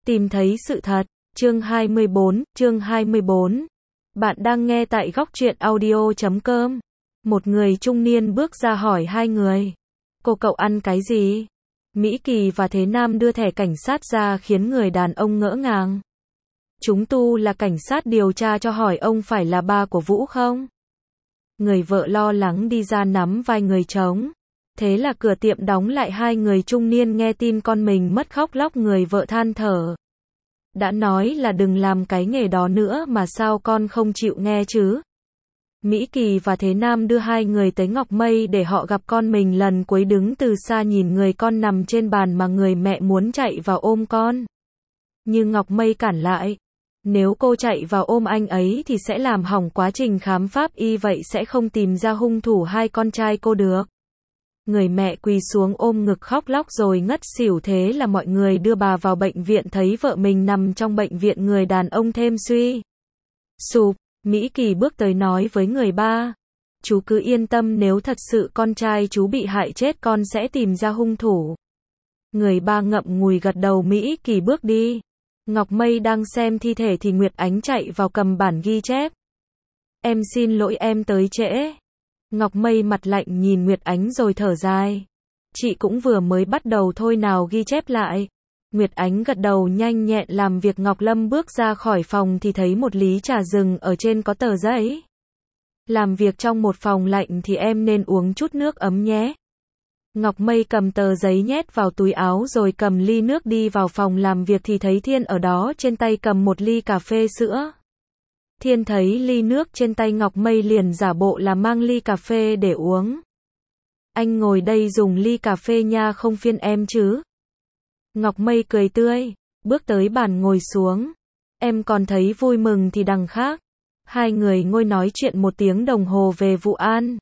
Tìm thấy sự thật. Chương 24. Bạn đang nghe tại góc truyện audio.com. Một người trung niên bước ra hỏi hai người. Cậu ăn cái gì? Mỹ Kỳ và Thế Nam đưa thẻ cảnh sát ra khiến người đàn ông ngỡ ngàng. Chúng tu là cảnh sát điều tra cho, hỏi ông phải là ba của Vũ không? Người vợ lo lắng đi ra nắm vai người trống. Thế là cửa tiệm đóng lại, hai người trung niên nghe tin con mình mất khóc lóc, người vợ than thở. Đã nói là đừng làm cái nghề đó nữa mà sao con không chịu nghe chứ? Mỹ Kỳ và Thế Nam đưa hai người tới Ngọc Mây để họ gặp con mình lần cuối, đứng từ xa nhìn người con nằm trên bàn mà người mẹ muốn chạy vào ôm con. Nhưng Ngọc Mây cản lại. Nếu cô chạy vào ôm anh ấy thì sẽ làm hỏng quá trình khám pháp y, vậy sẽ không tìm ra hung thủ hai con trai cô được. Người mẹ quỳ xuống ôm ngực khóc lóc rồi ngất xỉu, thế là mọi người đưa bà vào bệnh viện. Thấy vợ mình nằm trong bệnh viện, người đàn ông thêm suy sụp. Mỹ Kỳ bước tới nói với người ba. Chú cứ yên tâm, nếu thật sự con trai chú bị hại chết, con sẽ tìm ra hung thủ. Người ba ngậm ngùi gật đầu. Mỹ Kỳ bước đi. Ngọc Mây đang xem thi thể thì Nguyệt Ánh chạy vào cầm bản ghi chép. Em xin lỗi em tới trễ. Ngọc Mây mặt lạnh nhìn Nguyệt Ánh rồi thở dài. Chị cũng vừa mới bắt đầu thôi, nào ghi chép lại. Nguyệt Ánh gật đầu nhanh nhẹn làm việc. Ngọc Lâm bước ra khỏi phòng thì thấy một ly trà rừng ở trên có tờ giấy. Làm việc trong một phòng lạnh thì em nên uống chút nước ấm nhé. Ngọc Mây cầm tờ giấy nhét vào túi áo rồi cầm ly nước đi vào phòng làm việc thì thấy Thiên ở đó, trên tay cầm một ly cà phê sữa. Thiên thấy ly nước trên tay Ngọc Mây liền giả bộ là mang ly cà phê để uống. Anh ngồi đây dùng ly cà phê nha, không phiền em chứ? Ngọc Mây cười tươi, bước tới bàn ngồi xuống. Em còn thấy vui mừng thì đằng khác. Hai người ngồi nói chuyện 1 tiếng đồng hồ về vụ án.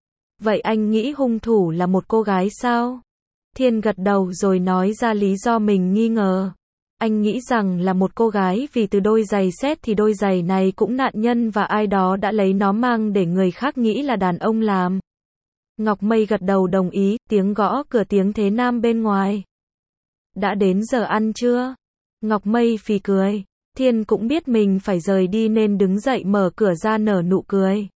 Vậy anh nghĩ hung thủ là một cô gái sao? Thiên gật đầu rồi nói ra lý do mình nghi ngờ. Anh nghĩ rằng là một cô gái vì từ đôi giày xét thì đôi giày này cũng nạn nhân và ai đó đã lấy nó mang để người khác nghĩ là đàn ông làm. Ngọc Mây gật đầu đồng ý. Tiếng gõ cửa, tiếng Thế Nam bên ngoài. Đã đến giờ ăn chưa? Ngọc Mây phì cười. Thiên cũng biết mình phải rời đi nên đứng dậy mở cửa ra nở nụ cười.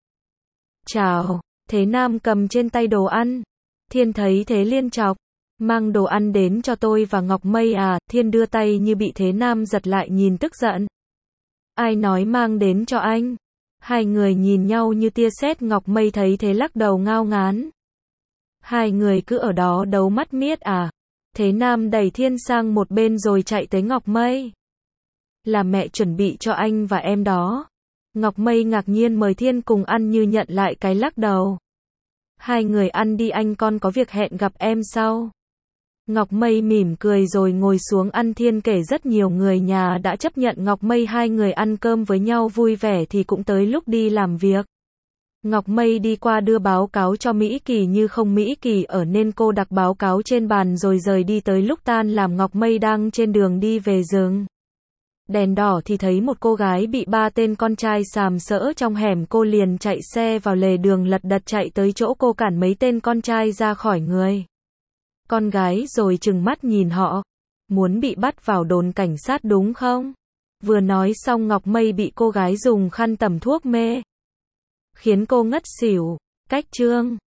Chào. Thế Nam cầm trên tay đồ ăn. Thiên thấy thế liên chọc. Mang đồ ăn đến cho tôi và Ngọc Mây à? Thiên đưa tay như bị Thế Nam giật lại, nhìn tức giận. Ai nói mang đến cho anh? Hai người nhìn nhau như tia sét. Ngọc Mây thấy thế lắc đầu ngao ngán. Hai người cứ ở đó đấu mắt miết à? Thế Nam đẩy Thiên sang một bên rồi chạy tới Ngọc Mây. Là mẹ chuẩn bị cho anh và em đó. Ngọc Mây ngạc nhiên mời Thiên cùng ăn như nhận lại cái lắc đầu. Hai người ăn đi, anh con có việc hẹn gặp em sau. Ngọc Mây mỉm cười rồi ngồi xuống ăn. Thiên kể rất nhiều người nhà đã chấp nhận Ngọc Mây, hai người ăn cơm với nhau vui vẻ thì cũng tới lúc đi làm việc. Ngọc Mây đi qua đưa báo cáo cho Mỹ Kỳ, như không Mỹ Kỳ ở nên cô đặt báo cáo trên bàn rồi rời đi. Tới lúc tan làm, Ngọc Mây đang trên đường đi về rừng. Đèn đỏ thì thấy một cô gái bị 3 tên con trai sàm sỡ trong hẻm, cô liền chạy xe vào lề đường, lật đật chạy tới chỗ cô, cản mấy tên con trai ra khỏi người con gái rồi trừng mắt nhìn họ. Muốn bị bắt vào đồn cảnh sát đúng không? Vừa nói xong Ngọc Mây bị cô gái dùng khăn tẩm thuốc mê khiến cô ngất xỉu. Cách chương